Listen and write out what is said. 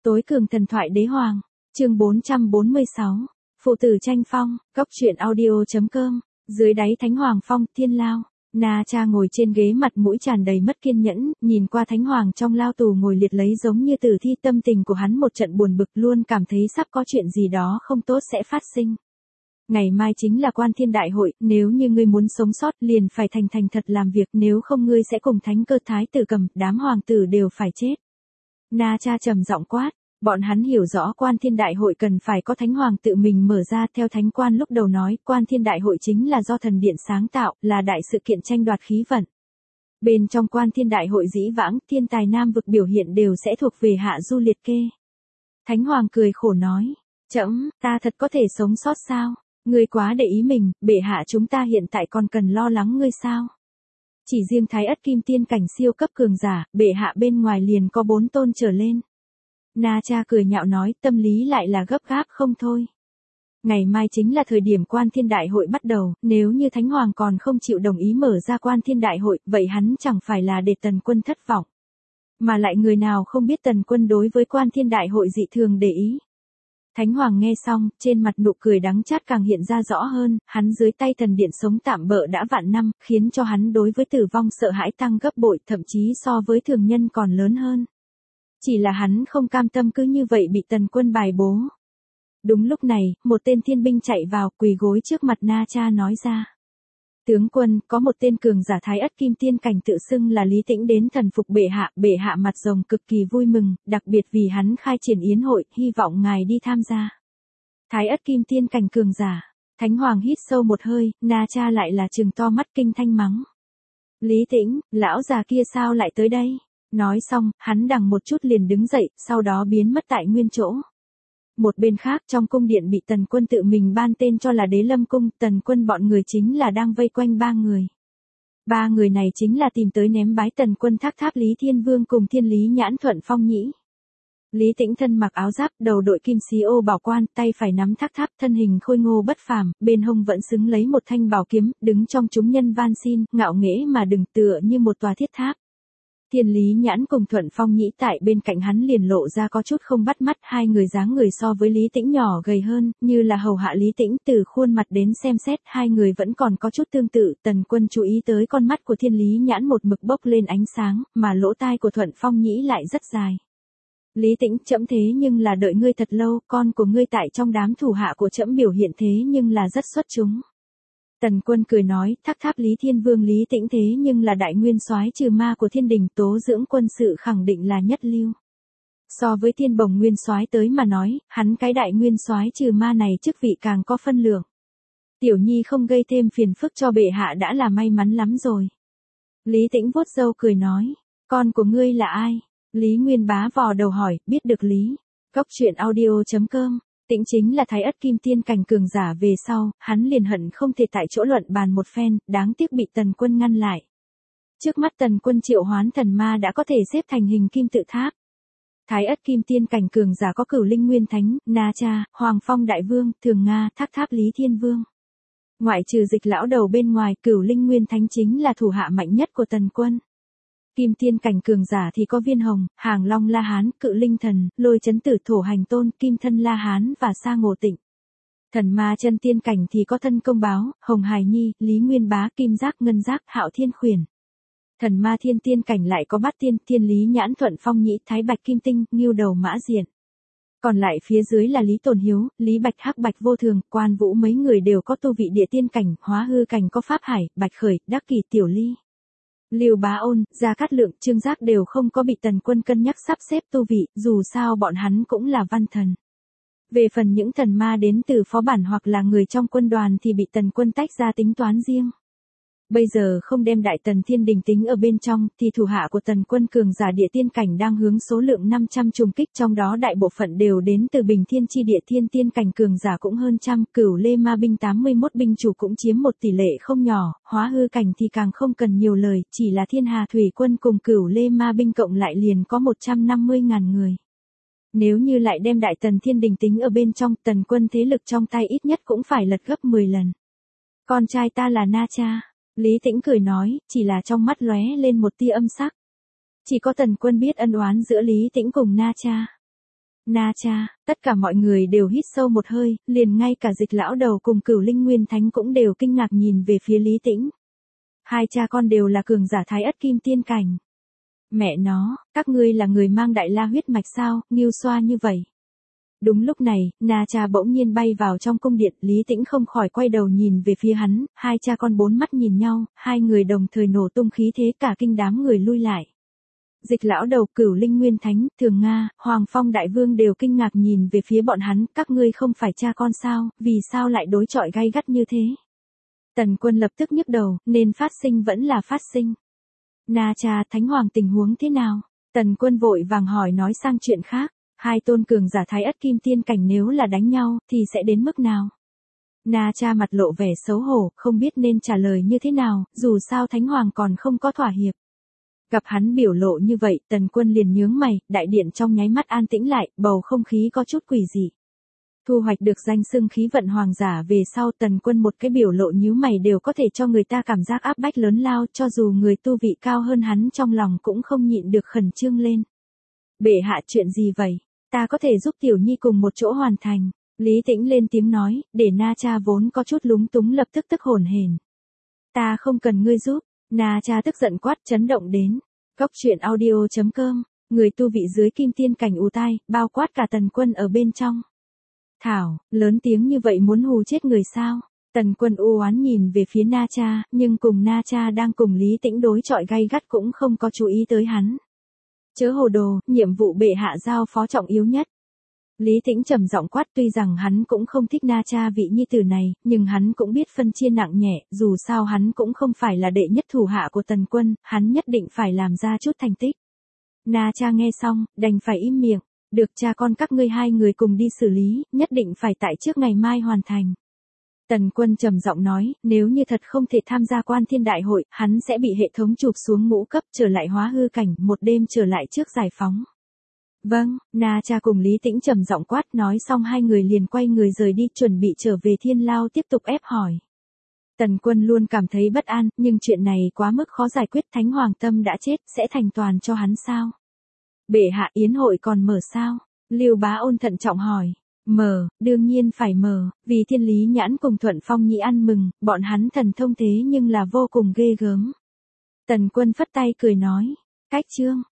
Tối cường thần thoại đế hoàng, chương 446, phụ tử tranh phong, góc truyện audio.com, dưới đáy Thánh Hoàng Phong, Thiên Lao. Na Cha ngồi trên ghế mặt mũi tràn đầy mất kiên nhẫn, nhìn qua Thánh Hoàng trong lao tù ngồi liệt lấy giống như tử thi, tâm tình của hắn một trận buồn bực, luôn cảm thấy sắp có chuyện gì đó không tốt sẽ phát sinh. Ngày mai chính là Quan Thiên Đại Hội, nếu như ngươi muốn sống sót liền phải thành thật làm việc, nếu không ngươi sẽ cùng Thánh Cơ Thái tử Cầm, đám hoàng tử đều phải chết. Na Cha trầm giọng quát. Bọn hắn hiểu rõ Quan Thiên Đại Hội cần phải có Thánh Hoàng tự mình mở ra, theo Thánh Quan lúc đầu nói, Quan Thiên Đại Hội chính là do thần điện sáng tạo, là đại sự kiện tranh đoạt khí vận. Bên trong Quan Thiên Đại Hội dĩ vãng, thiên tài nam vực biểu hiện đều sẽ thuộc về hạ du liệt kê. Thánh Hoàng cười khổ nói, trẫm, ta thật có thể sống sót sao? Ngươi quá để ý mình, bệ hạ chúng ta hiện tại còn cần lo lắng ngươi sao? Chỉ riêng Thái Ất Kim Tiên cảnh siêu cấp cường giả, bệ hạ bên ngoài liền có 4 tôn trở lên. Na Cha cười nhạo nói, tâm lý lại là gấp gáp không thôi. Ngày mai chính là thời điểm Quan Thiên Đại Hội bắt đầu, nếu như Thánh Hoàng còn không chịu đồng ý mở ra Quan Thiên Đại Hội, vậy hắn chẳng phải là để Tần Quân thất vọng. Mà lại người nào không biết Tần Quân đối với Quan Thiên Đại Hội dị thường để ý. Thánh Hoàng nghe xong, trên mặt nụ cười đắng chát càng hiện ra rõ hơn, hắn dưới tay thần điện sống tạm bợ đã vạn năm, khiến cho hắn đối với tử vong sợ hãi tăng gấp bội, thậm chí so với thường nhân còn lớn hơn. Chỉ là hắn không cam tâm cứ như vậy bị Tần Quân bài bố. Đúng lúc này, một tên thiên binh chạy vào, quỳ gối trước mặt Na Cha nói ra. Tướng quân, có một tên cường giả Thái Ất Kim Tiên cảnh tự xưng là Lý Tĩnh đến thần phục bệ hạ mặt rồng cực kỳ vui mừng, đặc biệt vì hắn khai triển yến hội, hy vọng ngài đi tham gia. Thái Ất Kim Tiên cảnh cường giả. Thánh Hoàng hít sâu một hơi, Na Cha lại là trừng to mắt kinh thanh mắng. Lý Tĩnh, lão già kia sao lại tới đây? Nói xong, hắn đằng một chút liền đứng dậy, sau đó biến mất tại nguyên chỗ. Một bên khác trong cung điện bị Tần Quân tự mình ban tên cho là Đế Lâm Cung, Tần Quân bọn người chính là đang vây quanh 3 người. 3 người này chính là tìm tới ném bái Tần Quân Thác Tháp Lý Thiên Vương cùng Thiên Lý Nhãn Thuận Phong Nhĩ. Lý Tĩnh thân mặc áo giáp, đầu đội kim xí ô bảo quan, tay phải nắm thác tháp, thân hình khôi ngô bất phàm, bên hông vẫn xứng lấy một thanh bảo kiếm, đứng trong chúng nhân van xin, ngạo nghễ mà đừng tựa như một tòa thiết tháp. Thiên Lý Nhãn cùng Thuận Phong Nhĩ tại bên cạnh hắn liền lộ ra có chút không bắt mắt, hai người dáng người so với Lý Tĩnh nhỏ gầy hơn, như là hầu hạ Lý Tĩnh, từ khuôn mặt đến xem xét hai người vẫn còn có chút tương tự. Tần Quân chú ý tới con mắt của Thiên Lý Nhãn một mực bốc lên ánh sáng, mà lỗ tai của Thuận Phong Nhĩ lại rất dài. Lý Tĩnh, trẫm thế nhưng là đợi ngươi thật lâu, con của ngươi tại trong đám thủ hạ của trẫm biểu hiện thế nhưng là rất xuất chúng. Tần Quân cười nói, Thác Tháp Lý Thiên Vương Lý Tĩnh thế nhưng là đại nguyên soái trừ ma của thiên đình, tố dưỡng quân sự khẳng định là nhất lưu. So với Thiên Bồng nguyên soái tới mà nói, hắn cái đại nguyên soái trừ ma này chức vị càng có phân lượng. Tiểu nhi không gây thêm phiền phức cho bệ hạ đã là may mắn lắm rồi. Lý Tĩnh vuốt râu cười nói, con của ngươi là ai? Lý Nguyên Bá vò đầu hỏi, biết được Lý. Góc truyện audio.com. Tĩnh chính là Thái Ất Kim Tiên cảnh cường giả, về sau, hắn liền hận không thể tại chỗ luận bàn một phen, đáng tiếc bị Tần Quân ngăn lại. Trước mắt Tần Quân triệu hoán thần ma đã có thể xếp thành hình kim tự tháp. Thái Ất Kim Tiên cảnh cường giả có Cửu Linh Nguyên Thánh, Na Cha, Hoàng Phong Đại Vương, Thường Nga, Thác Tháp Lý Thiên Vương. Ngoại trừ Dịch lão đầu bên ngoài, Cửu Linh Nguyên Thánh chính là thủ hạ mạnh nhất của Tần Quân. Kim Tiên cảnh cường giả thì có Viên Hồng, Hàng Long La Hán, Cự Linh Thần, Lôi Chấn Tử Thổ Hành Tôn, Kim Thân La Hán và Sa Ngộ Tịnh. Thần ma chân tiên cảnh thì có Thân Công Báo, Hồng Hải Nhi, Lý Nguyên Bá, Kim Giác, Ngân Giác, Hạo Thiên Khuyển. Thần ma thiên tiên cảnh lại có Bát Tiên, Thiên Lý Nhãn Thuận Phong Nhĩ, Thái Bạch Kim Tinh, Ngưu Đầu Mã Diện. Còn lại phía dưới là Lý Tồn Hiếu, Lý Bạch Hắc Bạch Vô Thường, Quan Vũ, mấy người đều có tu vị địa tiên cảnh, Hóa Hư cảnh có Pháp Hải, Bạch Khởi, Đắc Kỷ, Tiểu Ly. Lưu Bá Ôn, Gia Cát Lượng, Trương Giác đều không có bị Tần Quân cân nhắc sắp xếp tu vị, dù sao bọn hắn cũng là văn thần. Về phần những thần ma đến từ phó bản hoặc là người trong quân đoàn thì bị Tần Quân tách ra tính toán riêng. Bây giờ không đem Đại Tần Thiên Đình tính ở bên trong, thì thủ hạ của Tần Quân cường giả địa tiên cảnh đang hướng số lượng 500 trùng kích, trong đó đại bộ phận đều đến từ Bình Thiên chi địa, thiên tiên cảnh cường giả cũng hơn trăm, Cửu Lê Ma binh 81 binh chủ cũng chiếm một tỷ lệ không nhỏ, Hóa Hư cảnh thì càng không cần nhiều lời, chỉ là Thiên Hà Thủy Quân cùng Cửu Lê Ma binh cộng lại liền có 150.000 người. Nếu như lại đem Đại Tần Thiên Đình tính ở bên trong, Tần Quân thế lực trong tay ít nhất cũng phải lật gấp 10 lần. Con trai ta là Na Cha. Lý Tĩnh cười nói, chỉ là trong mắt lóe lên một tia âm sắc. Chỉ có Tần Quân biết ân oán giữa Lý Tĩnh cùng Na Cha. Na cha, tất cả mọi người đều hít sâu một hơi, liền ngay cả Dịch lão đầu cùng Cửu Linh Nguyên Thánh cũng đều kinh ngạc nhìn về phía Lý Tĩnh. Hai cha con đều là cường giả Thái Ất Kim Tiên cảnh. Mẹ nó, các ngươi là người mang Đại La huyết mạch sao, nghiêu xoa như vậy. Đúng lúc này, Na cha bỗng nhiên bay vào trong cung điện, Lý Tĩnh không khỏi quay đầu nhìn về phía hắn, hai cha con bốn mắt nhìn nhau, hai người đồng thời nổ tung khí thế, cả kinh đám người lui lại. Dịch lão đầu, Cửu Linh Nguyên Thánh, Thường Nga, Hoàng Phong Đại Vương đều kinh ngạc nhìn về phía bọn hắn, các ngươi không phải cha con sao, vì sao lại đối chọi gay gắt như thế? Tần Quân lập tức nhức đầu, nên phát sinh vẫn là phát sinh. Na cha, Thánh Hoàng tình huống thế nào? Tần Quân vội vàng hỏi nói sang chuyện khác, hai tôn cường giả Thái Ất Kim Tiên cảnh nếu là đánh nhau, thì sẽ đến mức nào? Na cha mặt lộ vẻ xấu hổ, không biết nên trả lời như thế nào, dù sao Thánh Hoàng còn không có thỏa hiệp. Gặp hắn biểu lộ như vậy, Tần Quân liền nhướng mày, đại điện trong nháy mắt an tĩnh lại, bầu không khí có chút quỷ dị. Thu hoạch được danh xưng khí vận hoàng giả về sau, Tần Quân một cái biểu lộ nhíu mày đều có thể cho người ta cảm giác áp bách lớn lao, cho dù người tu vị cao hơn hắn trong lòng cũng không nhịn được khẩn trương lên. Bệ hạ, chuyện gì vậy? Ta có thể giúp Tiểu Nhi cùng một chỗ hoàn thành. Lý Tĩnh lên tiếng nói, để Na cha vốn có chút lúng túng lập tức tức hổn hển. Ta không cần ngươi giúp. Na cha tức giận quát, chấn động đến. Cốc truyện audio.com, người tu vị dưới kim tiên cảnh ù tai, bao quát cả Tần Quân ở bên trong. Thảo, lớn tiếng như vậy muốn hù chết người sao? Tần Quân u oán nhìn về phía Na cha, nhưng cùng Na cha đang cùng Lý Tĩnh đối chọi gay gắt cũng không có chú ý tới hắn. Chớ hồ đồ, nhiệm vụ bệ hạ giao phó trọng yếu nhất. Lý Tĩnh trầm giọng quát, tuy rằng hắn cũng không thích Na cha vị nhi tử này, nhưng hắn cũng biết phân chia nặng nhẹ, dù sao hắn cũng không phải là đệ nhất thủ hạ của Tần Quân, hắn nhất định phải làm ra chút thành tích. Na cha nghe xong, đành phải im miệng, được cha con các ngươi hai người cùng đi xử lý, nhất định phải tại trước ngày mai hoàn thành. Tần Quân trầm giọng nói, nếu như thật không thể tham gia Quan Thiên Đại hội, hắn sẽ bị hệ thống chụp xuống ngũ cấp trở lại hóa hư cảnh, một đêm trở lại trước giải phóng. Vâng, Na cha cùng Lý Tĩnh trầm giọng quát, nói xong hai người liền quay người rời đi, chuẩn bị trở về Thiên Lao tiếp tục ép hỏi. Tần Quân luôn cảm thấy bất an, nhưng chuyện này quá mức khó giải quyết, Thánh Hoàng tâm đã chết, sẽ thành toàn cho hắn sao? Bệ hạ, yến hội còn mở sao? Lưu Bá Ôn thận trọng hỏi. Mở, đương nhiên phải mở, vì Thiên Lý Nhãn cùng Thuận Phong Nhĩ ăn mừng, bọn hắn thần thông thế nhưng là vô cùng ghê gớm. Tần Quân phất tay cười nói, cách chương.